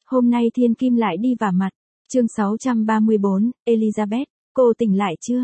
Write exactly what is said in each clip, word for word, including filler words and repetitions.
Hôm nay thiên kim lại đi vả mặt. Chương sáu trăm ba mươi bốn, Elizabeth, cô tỉnh lại chưa?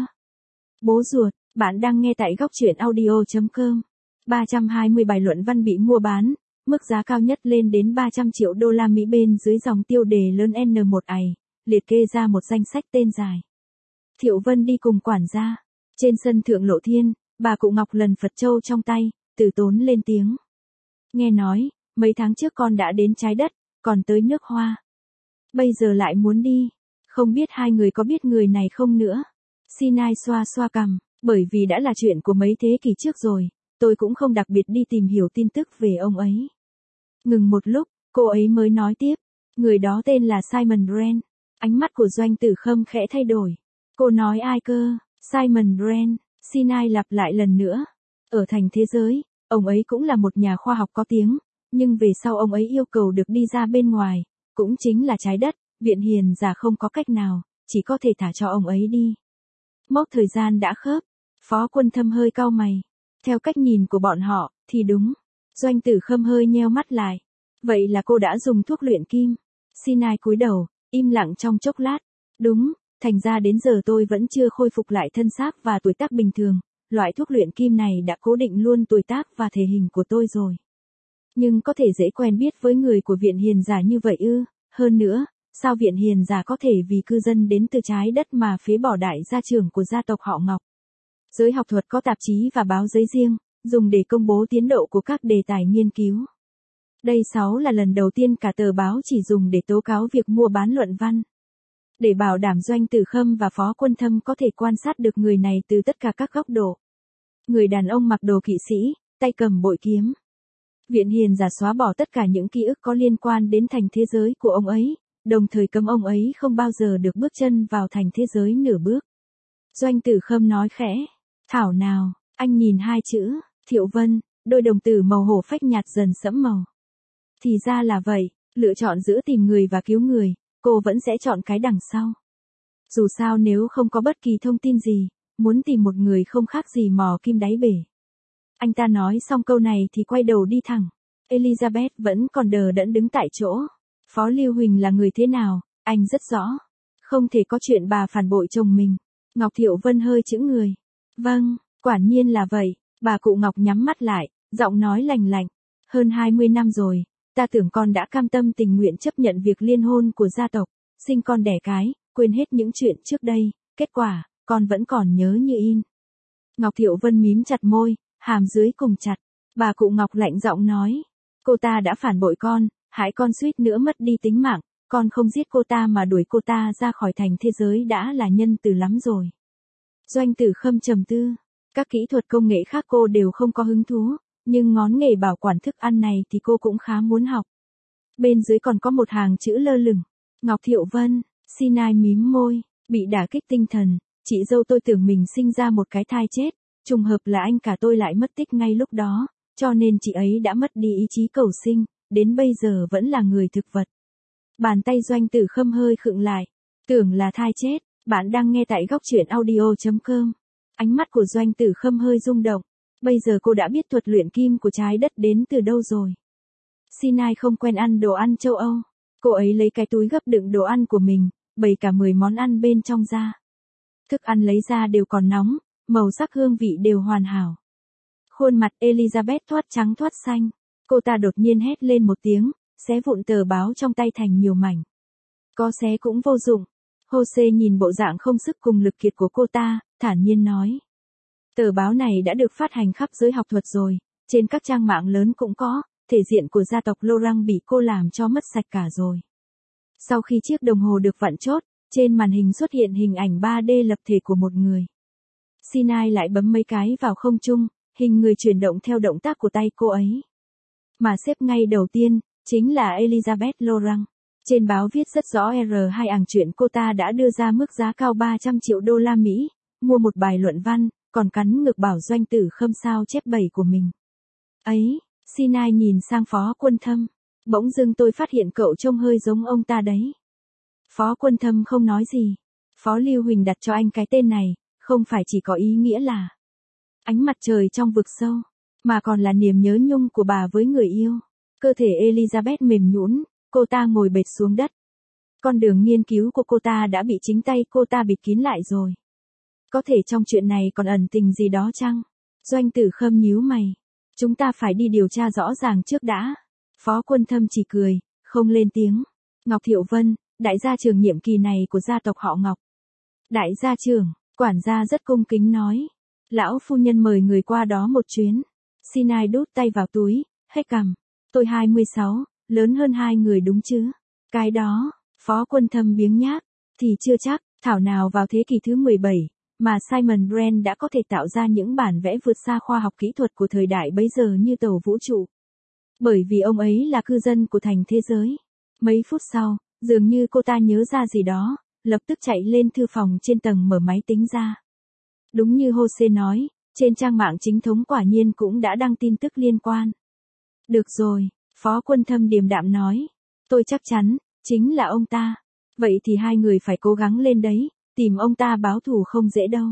Bố ruột, bạn đang nghe tại góc truyện audio chấm com. ba trăm hai mươi bài luận văn bị mua bán, mức giá cao nhất lên đến ba trăm triệu đô la Mỹ bên dưới dòng tiêu đề lớn N một ày, liệt kê ra một danh sách tên dài. Thiệu Vân đi cùng quản gia. Trên sân thượng lộ thiên, bà cụ Ngọc lần Phật châu trong tay, từ tốn lên tiếng. Nghe nói, mấy tháng trước con đã đến trái đất, còn tới nước Hoa. Bây giờ lại muốn đi, không biết hai người có biết người này không nữa. Sinai xoa xoa cằm, bởi vì đã là chuyện của mấy thế kỷ trước rồi, tôi cũng không đặc biệt đi tìm hiểu tin tức về ông ấy. Ngừng một lúc, cô ấy mới nói tiếp, người đó tên là Simon Brand. Ánh mắt của Doanh Tử Khâm khẽ thay đổi. Cô nói ai cơ? Simon Brand, Sinai lặp lại lần nữa. Ở thành thế giới, ông ấy cũng là một nhà khoa học có tiếng, nhưng về sau ông ấy yêu cầu được đi ra bên ngoài, cũng chính là trái đất, Viện Hiền giả không có cách nào, chỉ có thể thả cho ông ấy đi. Mốc thời gian đã khớp, Phó Quân Thâm hơi cau mày. Theo cách nhìn của bọn họ, thì đúng. Doanh Tử Khâm hơi nheo mắt lại. Vậy là cô đã dùng thuốc luyện kim. Sinai cúi đầu, im lặng trong chốc lát. Đúng, thành ra đến giờ tôi vẫn chưa khôi phục lại thân xác và tuổi tác bình thường. Loại thuốc luyện kim này đã cố định luôn tuổi tác và thể hình của tôi rồi. Nhưng có thể dễ quen biết với người của Viện Hiền giả như vậy ư? Hơn nữa, sao Viện Hiền giả có thể vì cư dân đến từ trái đất mà phế bỏ đại gia trưởng của gia tộc họ Ngọc? Giới học thuật có tạp chí và báo giấy riêng, dùng để công bố tiến độ của các đề tài nghiên cứu. Đây sáu là lần đầu tiên cả tờ báo chỉ dùng để tố cáo việc mua bán luận văn. Để bảo đảm Doanh Tử Khâm và Phó Quân Thâm có thể quan sát được người này từ tất cả các góc độ. Người đàn ông mặc đồ kỵ sĩ, tay cầm bội kiếm. Viện Hiền giả xóa bỏ tất cả những ký ức có liên quan đến thành thế giới của ông ấy, đồng thời cấm ông ấy không bao giờ được bước chân vào thành thế giới nửa bước. Doanh Tử Khâm nói khẽ, thảo nào, anh nhìn hai chữ, Thiệu Vân, đôi đồng tử màu hổ phách nhạt dần sẫm màu. Thì ra là vậy, lựa chọn giữa tìm người và cứu người, cô vẫn sẽ chọn cái đằng sau. Dù sao nếu không có bất kỳ thông tin gì, muốn tìm một người không khác gì mò kim đáy bể. Anh ta nói xong câu này thì quay đầu đi thẳng. Elizabeth vẫn còn đờ đẫn đứng tại chỗ. Phó Lưu Huỳnh là người thế nào, anh rất rõ. Không thể có chuyện bà phản bội chồng mình. Ngọc Thiệu Vân hơi chững người. Vâng, quả nhiên là vậy. Bà cụ Ngọc nhắm mắt lại, giọng nói lành lạnh. Hơn hai mươi năm rồi, ta tưởng con đã cam tâm tình nguyện chấp nhận việc liên hôn của gia tộc, sinh con đẻ cái, quên hết những chuyện trước đây, kết quả, con vẫn còn nhớ như in. Ngọc Thiệu Vân mím chặt môi, hàm dưới cùng chặt. Bà cụ Ngọc lạnh giọng nói, cô ta đã phản bội con, hại con suýt nữa mất đi tính mạng, con không giết cô ta mà đuổi cô ta ra khỏi thành thế giới đã là nhân từ lắm rồi. Doanh Tử Khâm trầm tư, các kỹ thuật công nghệ khác cô đều không có hứng thú, nhưng ngón nghề bảo quản thức ăn này thì cô cũng khá muốn học. Bên dưới còn có một hàng chữ lơ lửng, Ngọc Thiệu Vân, Sinai mím môi, bị đả kích tinh thần, chị dâu tôi tưởng mình sinh ra một cái thai chết, trùng hợp là anh cả tôi lại mất tích ngay lúc đó, cho nên chị ấy đã mất đi ý chí cầu sinh, đến bây giờ vẫn là người thực vật. Bàn tay Doanh Tử Khâm hơi khựng lại, tưởng là thai chết, bạn đang nghe tại góc truyện audio chấm com. Ánh mắt của Doanh Tử Khâm hơi rung động, bây giờ cô đã biết thuật luyện kim của trái đất đến từ đâu rồi. Sinai không quen ăn đồ ăn châu Âu, cô ấy lấy cái túi gấp đựng đồ ăn của mình, bày cả mười món ăn bên trong ra. Thức ăn lấy ra đều còn nóng, màu sắc hương vị đều hoàn hảo. Khuôn mặt Elizabeth thoát trắng thoát xanh, cô ta đột nhiên hét lên một tiếng, xé vụn tờ báo trong tay thành nhiều mảnh. Có xé cũng vô dụng. Jose nhìn bộ dạng không sức cùng lực kiệt của cô ta, thản nhiên nói. Tờ báo này đã được phát hành khắp giới học thuật rồi, trên các trang mạng lớn cũng có, thể diện của gia tộc Laurent bị cô làm cho mất sạch cả rồi. Sau khi chiếc đồng hồ được vặn chốt, trên màn hình xuất hiện hình ảnh ba D lập thể của một người. Sinai lại bấm mấy cái vào không trung, hình người chuyển động theo động tác của tay cô ấy. Mà xếp ngay đầu tiên, chính là Elizabeth Laurent. Trên báo viết rất rõ R hai ảng chuyện cô ta đã đưa ra mức giá cao ba trăm triệu đô la Mỹ, mua một bài luận văn, còn cắn ngược bảo Doanh Tử Khâm sao chép bảy của mình. Ấy, Sinai nhìn sang Phó Quân Thâm, bỗng dưng tôi phát hiện cậu trông hơi giống ông ta đấy. Phó Quân Thâm không nói gì. Phó Lưu Huỳnh đặt cho anh cái tên này, không phải chỉ có ý nghĩa là ánh mặt trời trong vực sâu, mà còn là niềm nhớ nhung của bà với người yêu. Cơ thể Elizabeth mềm nhũn, Cô ta ngồi bệt xuống đất. Con đường nghiên cứu của cô ta đã bị chính tay cô ta bịt kín lại rồi. Có thể trong chuyện này còn ẩn tình gì đó chăng? Doanh Tử Khâm nhíu mày. Chúng ta phải đi điều tra rõ ràng trước đã. Phó Quân Thâm chỉ cười, không lên tiếng. Ngọc Thiệu Vân, đại gia trưởng nhiệm kỳ này của gia tộc họ Ngọc. Đại gia trưởng, quản gia rất cung kính nói. Lão phu nhân mời người qua đó một chuyến. Sinai đút tay vào túi, hét cằm. Tôi hai mươi sáu, lớn hơn hai người đúng chứ? Cái đó, Phó Quân Thâm biếng nhác, thì chưa chắc, thảo nào vào thế kỷ thứ mười bảy, mà Simon Brand đã có thể tạo ra những bản vẽ vượt xa khoa học kỹ thuật của thời đại bấy giờ như tàu vũ trụ. Bởi vì ông ấy là cư dân của thành thế giới. Mấy phút sau, dường như cô ta nhớ ra gì đó, lập tức chạy lên thư phòng trên tầng mở máy tính ra. Đúng như Jose nói, trên trang mạng chính thống quả nhiên cũng đã đăng tin tức liên quan. Được rồi, Phó Quân Thâm điềm đạm nói. Tôi chắc chắn, chính là ông ta. Vậy thì hai người phải cố gắng lên đấy, tìm ông ta báo thù không dễ đâu.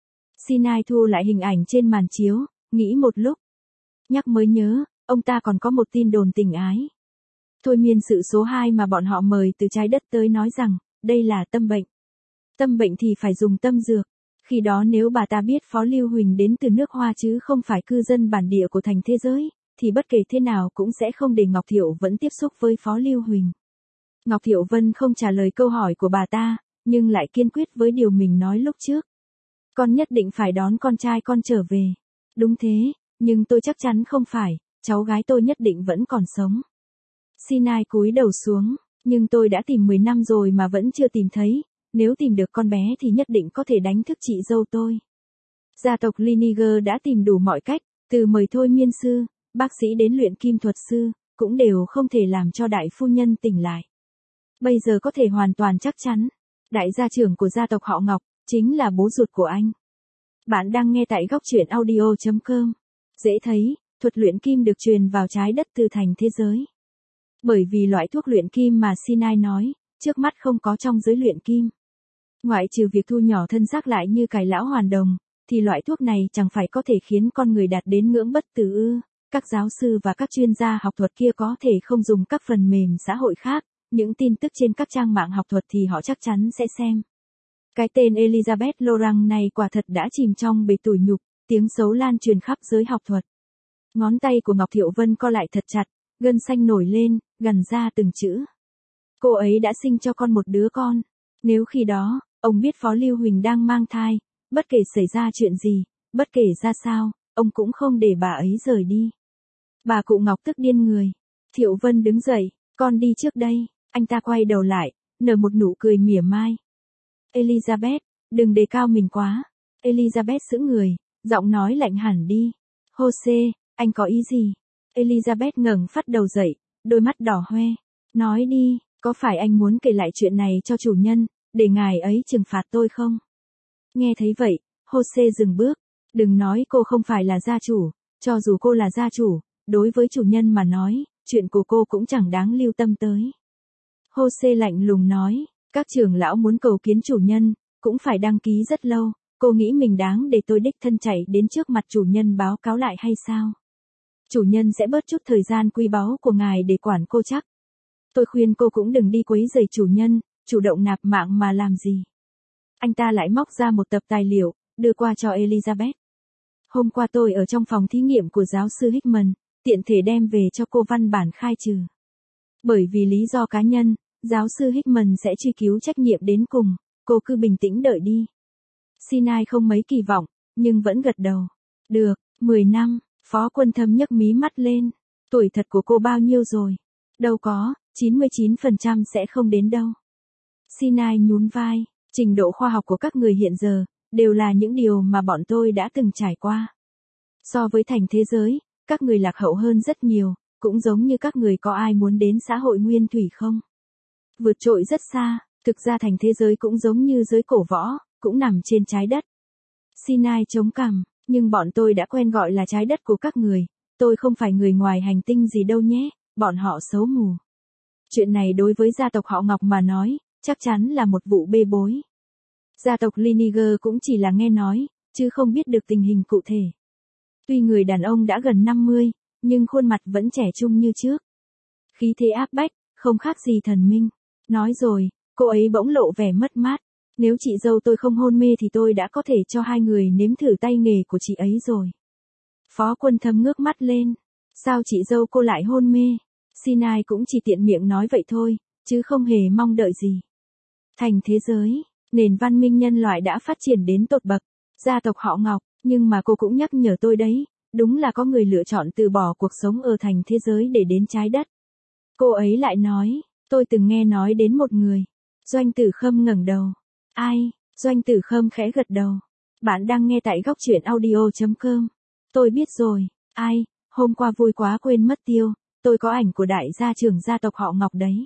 Sinai thu lại hình ảnh trên màn chiếu, nghĩ một lúc. Nhắc mới nhớ, ông ta còn có một tin đồn tình ái. Thôi miên sự số hai mà bọn họ mời từ trái đất tới nói rằng, đây là tâm bệnh. Tâm bệnh thì phải dùng tâm dược. Khi đó nếu bà ta biết Phó Lưu Huỳnh đến từ nước Hoa chứ không phải cư dân bản địa của thành thế giới, thì bất kể thế nào cũng sẽ không để Ngọc Thiệu vẫn tiếp xúc với Phó Lưu Huỳnh. Ngọc Thiệu Vân không trả lời câu hỏi của bà ta, nhưng lại kiên quyết với điều mình nói lúc trước. Con nhất định phải đón con trai con trở về. Đúng thế, nhưng tôi chắc chắn không phải, cháu gái tôi nhất định vẫn còn sống. Sinai cúi đầu xuống, nhưng tôi đã tìm mười năm rồi mà vẫn chưa tìm thấy, nếu tìm được con bé thì nhất định có thể đánh thức chị dâu tôi. Gia tộc Liniger đã tìm đủ mọi cách, từ mời thôi miên sư, bác sĩ đến luyện kim thuật sư, cũng đều không thể làm cho đại phu nhân tỉnh lại. Bây giờ có thể hoàn toàn chắc chắn, đại gia trưởng của gia tộc họ Ngọc, chính là bố ruột của anh. Bạn đang nghe tại góc truyện audio chấm com. Dễ thấy, thuật luyện kim được truyền vào trái đất từ thành thế giới. Bởi vì loại thuốc luyện kim mà Sinai nói, trước mắt không có trong giới luyện kim. Ngoại trừ việc thu nhỏ thân xác lại như cải lão hoàn đồng, thì loại thuốc này chẳng phải có thể khiến con người đạt đến ngưỡng bất tử ư. Các giáo sư và các chuyên gia học thuật kia có thể không dùng các phần mềm xã hội khác, những tin tức trên các trang mạng học thuật thì họ chắc chắn sẽ xem. Cái tên Elizabeth Lorang này quả thật đã chìm trong bể tủi nhục, tiếng xấu lan truyền khắp giới học thuật. Ngón tay của Ngọc Thiệu Vân co lại thật chặt, gân xanh nổi lên, gằn ra từng chữ. Cô ấy đã sinh cho con một đứa con. Nếu khi đó, ông biết Phó Lưu Huỳnh đang mang thai, bất kể xảy ra chuyện gì, bất kể ra sao, ông cũng không để bà ấy rời đi. Bà cụ Ngọc tức điên người. Thiệu Vân đứng dậy, con đi trước đây. Anh ta quay đầu lại, nở một nụ cười mỉa mai. Elizabeth, đừng đề cao mình quá. Elizabeth sững người, giọng nói lạnh hẳn đi. Jose, anh có ý gì? Elizabeth ngẩng phát đầu dậy, đôi mắt đỏ hoe. Nói đi, có phải anh muốn kể lại chuyện này cho chủ nhân, để ngài ấy trừng phạt tôi không? Nghe thấy vậy, Jose dừng bước. Đừng nói cô không phải là gia chủ, cho dù cô là gia chủ, đối với chủ nhân mà nói, chuyện của cô cũng chẳng đáng lưu tâm tới. Jose lạnh lùng nói, các trưởng lão muốn cầu kiến chủ nhân, cũng phải đăng ký rất lâu, cô nghĩ mình đáng để tôi đích thân chạy đến trước mặt chủ nhân báo cáo lại hay sao? Chủ nhân sẽ bớt chút thời gian quý báu của ngài để quản cô chắc. Tôi khuyên cô cũng đừng đi quấy rầy chủ nhân, chủ động nạp mạng mà làm gì. Anh ta lại móc ra một tập tài liệu, đưa qua cho Elizabeth. Hôm qua tôi ở trong phòng thí nghiệm của giáo sư Hickman, tiện thể đem về cho cô văn bản khai trừ. Bởi vì lý do cá nhân, giáo sư Hickman sẽ truy cứu trách nhiệm đến cùng, cô cứ bình tĩnh đợi đi. Sinai không mấy kỳ vọng, nhưng vẫn gật đầu. Được, mười năm, Phó Quân Thâm nhấc mí mắt lên. Tuổi thật của cô bao nhiêu rồi? Đâu có, chín mươi chín phần trăm sẽ không đến đâu. Sinai nhún vai, trình độ khoa học của các người hiện giờ, đều là những điều mà bọn tôi đã từng trải qua. So với thành thế giới, các người lạc hậu hơn rất nhiều, cũng giống như các người có ai muốn đến xã hội nguyên thủy không? Vượt trội rất xa, thực ra thành thế giới cũng giống như giới cổ võ, cũng nằm trên trái đất. Sinai chống cằm, nhưng bọn tôi đã quen gọi là trái đất của các người, tôi không phải người ngoài hành tinh gì đâu nhé, bọn họ xấu mù. Chuyện này đối với gia tộc họ Ngọc mà nói, chắc chắn là một vụ bê bối. Gia tộc Liniger cũng chỉ là nghe nói, chứ không biết được tình hình cụ thể. Tuy người đàn ông đã gần năm mươi, nhưng khuôn mặt vẫn trẻ trung như trước. Khí thế áp bách, không khác gì thần minh. Nói rồi, cô ấy bỗng lộ vẻ mất mát. Nếu chị dâu tôi không hôn mê thì tôi đã có thể cho hai người nếm thử tay nghề của chị ấy rồi. Phó Quân Thâm ngước mắt lên. Sao chị dâu cô lại hôn mê? Sinai cũng chỉ tiện miệng nói vậy thôi, chứ không hề mong đợi gì. Thành thế giới, nền văn minh nhân loại đã phát triển đến tột bậc, gia tộc họ Ngọc, nhưng mà cô cũng nhắc nhở tôi đấy, đúng là có người lựa chọn từ bỏ cuộc sống ở thành thế giới để đến trái đất. Cô ấy lại nói, tôi từng nghe nói đến một người. Doanh Tử Khâm ngẩng đầu. Ai? Doanh Tử Khâm khẽ gật đầu. Bạn đang nghe tại góc truyện audio chấm com. Tôi biết rồi. Ai? Hôm qua vui quá quên mất tiêu, tôi có ảnh của đại gia trưởng gia tộc họ Ngọc đấy.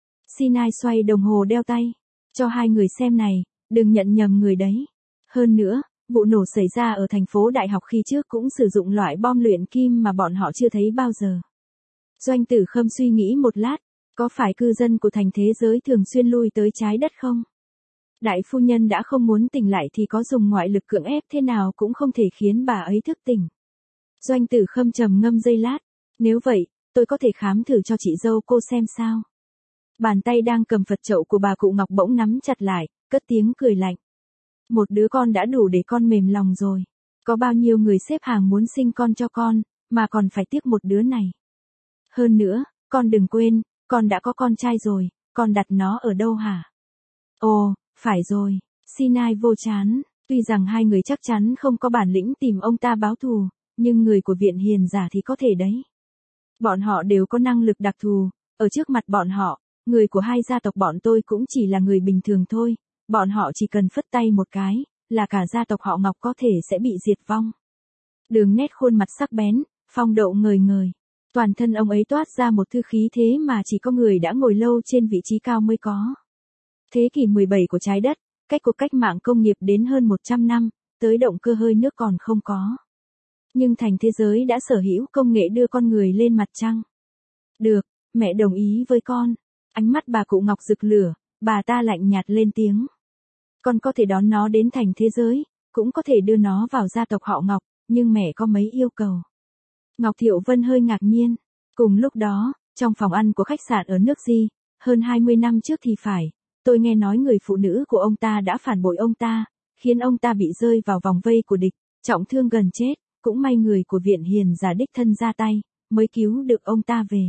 Sinai xoay đồng hồ đeo tay. Cho hai người xem này, đừng nhận nhầm người đấy. Hơn nữa, vụ nổ xảy ra ở thành phố Đại học khi trước cũng sử dụng loại bom luyện kim mà bọn họ chưa thấy bao giờ. Doanh Tử Khâm suy nghĩ một lát, có phải cư dân của thành thế giới thường xuyên lui tới trái đất không? Đại phu nhân đã không muốn tỉnh lại thì có dùng ngoại lực cưỡng ép thế nào cũng không thể khiến bà ấy thức tỉnh. Doanh Tử Khâm trầm ngâm giây lát, nếu vậy, tôi có thể khám thử cho chị dâu cô xem sao. Bàn tay đang cầm Phật trậu của bà cụ Ngọc bỗng nắm chặt lại, cất tiếng cười lạnh. Một đứa con đã đủ để con mềm lòng rồi. Có bao nhiêu người xếp hàng muốn sinh con cho con, mà còn phải tiếc một đứa này. Hơn nữa, con đừng quên, con đã có con trai rồi, con đặt nó ở đâu hả? Ồ, phải rồi, Sinai vô chán, tuy rằng hai người chắc chắn không có bản lĩnh tìm ông ta báo thù, nhưng người của viện hiền giả thì có thể đấy. Bọn họ đều có năng lực đặc thù, ở trước mặt bọn họ, người của hai gia tộc bọn tôi cũng chỉ là người bình thường thôi, bọn họ chỉ cần phất tay một cái, là cả gia tộc họ Ngọc có thể sẽ bị diệt vong. Đường nét khuôn mặt sắc bén, phong độ ngời ngời. Toàn thân ông ấy toát ra một thư khí thế mà chỉ có người đã ngồi lâu trên vị trí cao mới có. Thế kỷ mười bảy của trái đất, cách cuộc cách mạng công nghiệp đến hơn một trăm năm, tới động cơ hơi nước còn không có. Nhưng thành thế giới đã sở hữu công nghệ đưa con người lên mặt trăng. Được, mẹ đồng ý với con. Ánh mắt bà cụ Ngọc rực lửa, bà ta lạnh nhạt lên tiếng. Con có thể đón nó đến thành thế giới, cũng có thể đưa nó vào gia tộc họ Ngọc, nhưng mẹ có mấy yêu cầu. Ngọc Thiệu Vân hơi ngạc nhiên. Cùng lúc đó, trong phòng ăn của khách sạn ở nước Di, hơn hai mươi năm trước thì phải, tôi nghe nói người phụ nữ của ông ta đã phản bội ông ta, khiến ông ta bị rơi vào vòng vây của địch, trọng thương gần chết, cũng may người của viện hiền giả đích thân ra tay, mới cứu được ông ta về.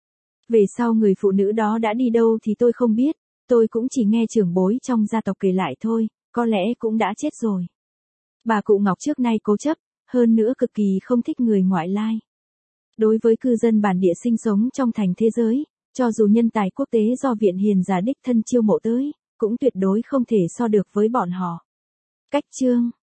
Về sau người phụ nữ đó đã đi đâu thì tôi không biết, tôi cũng chỉ nghe trưởng bối trong gia tộc kể lại thôi, có lẽ cũng đã chết rồi. Bà cụ Ngọc trước nay cố chấp, hơn nữa cực kỳ không thích người ngoại lai. Đối với cư dân bản địa sinh sống trong thành thế giới, cho dù nhân tài quốc tế do viện hiền giả đích thân chiêu mộ tới, cũng tuyệt đối không thể so được với bọn họ. Cách chương